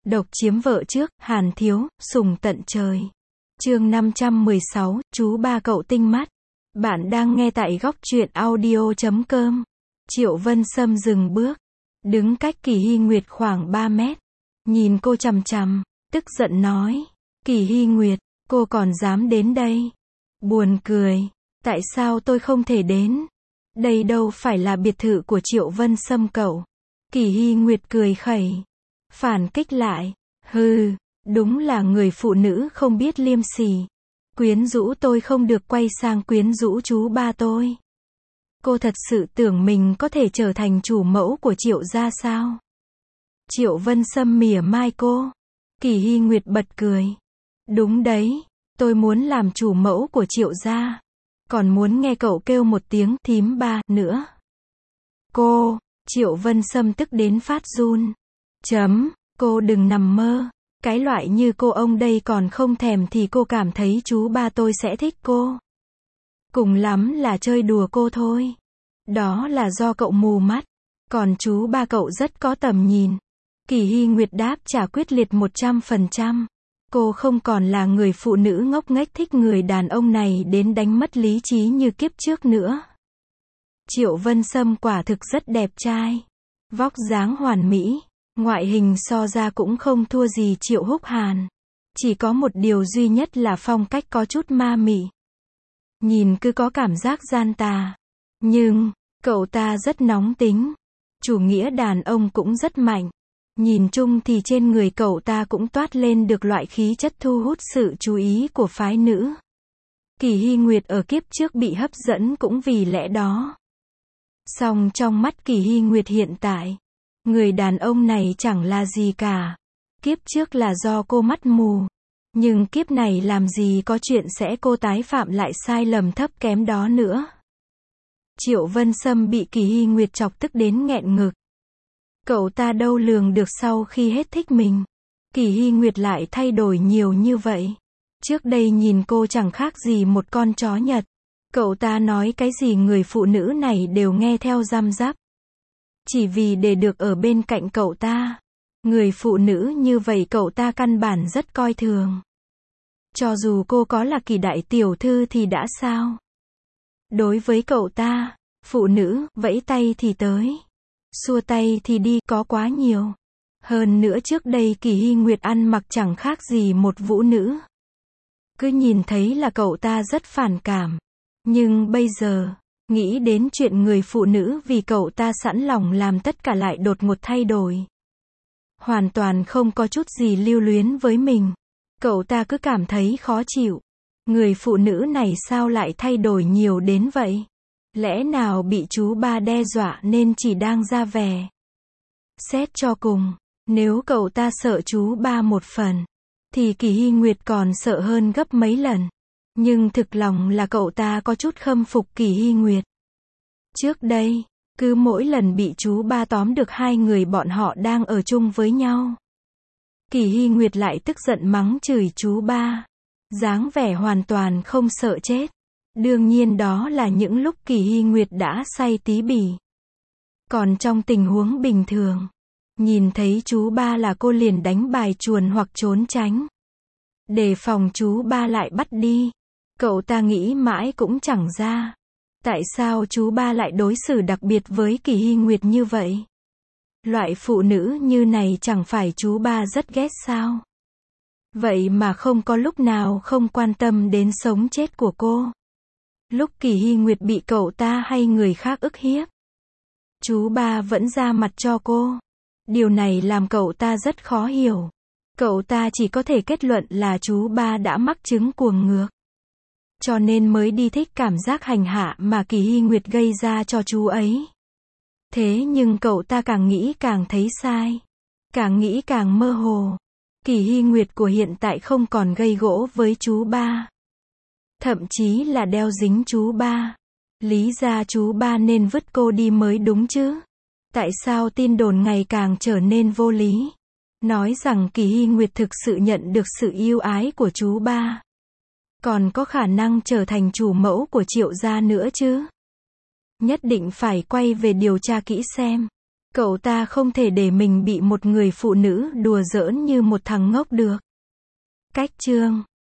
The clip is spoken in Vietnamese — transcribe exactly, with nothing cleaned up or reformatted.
Độc chiếm vợ trước, Hàn Thiếu, sùng tận trời. Chương năm trăm mười sáu, chú ba cậu tinh mắt. Bạn đang nghe tại góc truyện audio chấm com. Triệu Vân Sâm dừng bước, đứng cách Kỳ Hy Nguyệt khoảng ba mét, nhìn cô chằm chằm, tức giận nói, Kỳ Hy Nguyệt, cô còn dám đến đây? Buồn cười, tại sao tôi không thể đến? Đây đâu phải là biệt thự của Triệu Vân Sâm cậu. Kỳ Hy Nguyệt cười khẩy, phản kích lại, hừ, đúng là người phụ nữ không biết liêm sỉ. Quyến rũ tôi không được quay sang quyến rũ chú ba tôi. Cô thật sự tưởng mình có thể trở thành chủ mẫu của Triệu gia sao? Triệu Vân Sâm mỉa mai cô. Kỳ Hy Nguyệt bật cười. Đúng đấy, tôi muốn làm chủ mẫu của Triệu gia. Còn muốn nghe cậu kêu một tiếng thím ba nữa. Cô, Triệu Vân Sâm tức đến phát run. Chấm, cô đừng nằm mơ. Cái loại như cô ông đây còn không thèm thì cô cảm thấy chú ba tôi sẽ thích cô. Cùng lắm là chơi đùa cô thôi. Đó là do cậu mù mắt. Còn chú ba cậu rất có tầm nhìn. Kỳ Hy Nguyệt đáp trả quyết liệt một trăm phần trăm. Cô không còn là người phụ nữ ngốc nghếch thích người đàn ông này đến đánh mất lý trí như kiếp trước nữa. Triệu Vân Sâm quả thực rất đẹp trai. Vóc dáng hoàn mỹ. Ngoại hình so ra cũng không thua gì Triệu Húc Hàn. Chỉ có một điều duy nhất là phong cách có chút ma mị. Nhìn cứ có cảm giác gian tà. Nhưng, cậu ta rất nóng tính. Chủ nghĩa đàn ông cũng rất mạnh. Nhìn chung thì trên người cậu ta cũng toát lên được loại khí chất thu hút sự chú ý của phái nữ. Kỳ Hy Nguyệt ở kiếp trước bị hấp dẫn cũng vì lẽ đó. Song trong mắt Kỳ Hy Nguyệt hiện tại, người đàn ông này chẳng là gì cả. Kiếp trước là do cô mắt mù. Nhưng kiếp này làm gì có chuyện sẽ cô tái phạm lại sai lầm thấp kém đó nữa. Triệu Vân Sâm bị Kỳ Hy Nguyệt chọc tức đến nghẹn ngực. Cậu ta đâu lường được sau khi hết thích mình, Kỳ Hy Nguyệt lại thay đổi nhiều như vậy. Trước đây nhìn cô chẳng khác gì một con chó Nhật. Cậu ta nói cái gì người phụ nữ này đều nghe theo răm rắp. Chỉ vì để được ở bên cạnh cậu ta. Người phụ nữ như vậy cậu ta căn bản rất coi thường. Cho dù cô có là Kỳ đại tiểu thư thì đã sao? Đối với cậu ta, phụ nữ, vẫy tay thì tới. Xua tay thì đi, có quá nhiều. Hơn nữa trước đây Kỳ Hy Nguyệt ăn mặc chẳng khác gì một vũ nữ. Cứ nhìn thấy là cậu ta rất phản cảm. Nhưng bây giờ, nghĩ đến chuyện người phụ nữ vì cậu ta sẵn lòng làm tất cả lại đột ngột thay đổi. Hoàn toàn không có chút gì lưu luyến với mình. Cậu ta cứ cảm thấy khó chịu. Người phụ nữ này sao lại thay đổi nhiều đến vậy? Lẽ nào bị chú ba đe dọa nên chỉ đang ra vẻ? Xét cho cùng, nếu cậu ta sợ chú ba một phần, thì Kỳ Hy Nguyệt còn sợ hơn gấp mấy lần. Nhưng thực lòng là cậu ta có chút khâm phục Kỳ Hy Nguyệt. Trước đây, cứ mỗi lần bị chú ba tóm được hai người bọn họ đang ở chung với nhau, Kỳ Hy Nguyệt lại tức giận mắng chửi chú ba. Dáng vẻ hoàn toàn không sợ chết. Đương nhiên đó là những lúc Kỳ Hy Nguyệt đã say tí bỉ. Còn trong tình huống bình thường, nhìn thấy chú ba là cô liền đánh bài chuồn hoặc trốn tránh. Đề phòng chú ba lại bắt đi. Cậu ta nghĩ mãi cũng chẳng ra. Tại sao chú ba lại đối xử đặc biệt với Kỳ Hy Nguyệt như vậy? Loại phụ nữ như này chẳng phải chú ba rất ghét sao? Vậy mà không có lúc nào không quan tâm đến sống chết của cô. Lúc Kỳ Hy Nguyệt bị cậu ta hay người khác ức hiếp, chú ba vẫn ra mặt cho cô. Điều này làm cậu ta rất khó hiểu. Cậu ta chỉ có thể kết luận là chú ba đã mắc chứng cuồng ngược. Cho nên mới đi thích cảm giác hành hạ mà Kỳ Hy Nguyệt gây ra cho chú ấy. Thế nhưng cậu ta càng nghĩ càng thấy sai. Càng nghĩ càng mơ hồ. Kỳ Hy Nguyệt của hiện tại không còn gây gỗ với chú ba. Thậm chí là đeo dính chú ba. Lý ra chú ba nên vứt cô đi mới đúng chứ. Tại sao tin đồn ngày càng trở nên vô lý? Nói rằng Kỳ Hy Nguyệt thực sự nhận được sự yêu ái của chú ba. Còn có khả năng trở thành chủ mẫu của Triệu gia nữa chứ? Nhất định phải quay về điều tra kỹ xem. Cậu ta không thể để mình bị một người phụ nữ đùa giỡn như một thằng ngốc được. Cách chương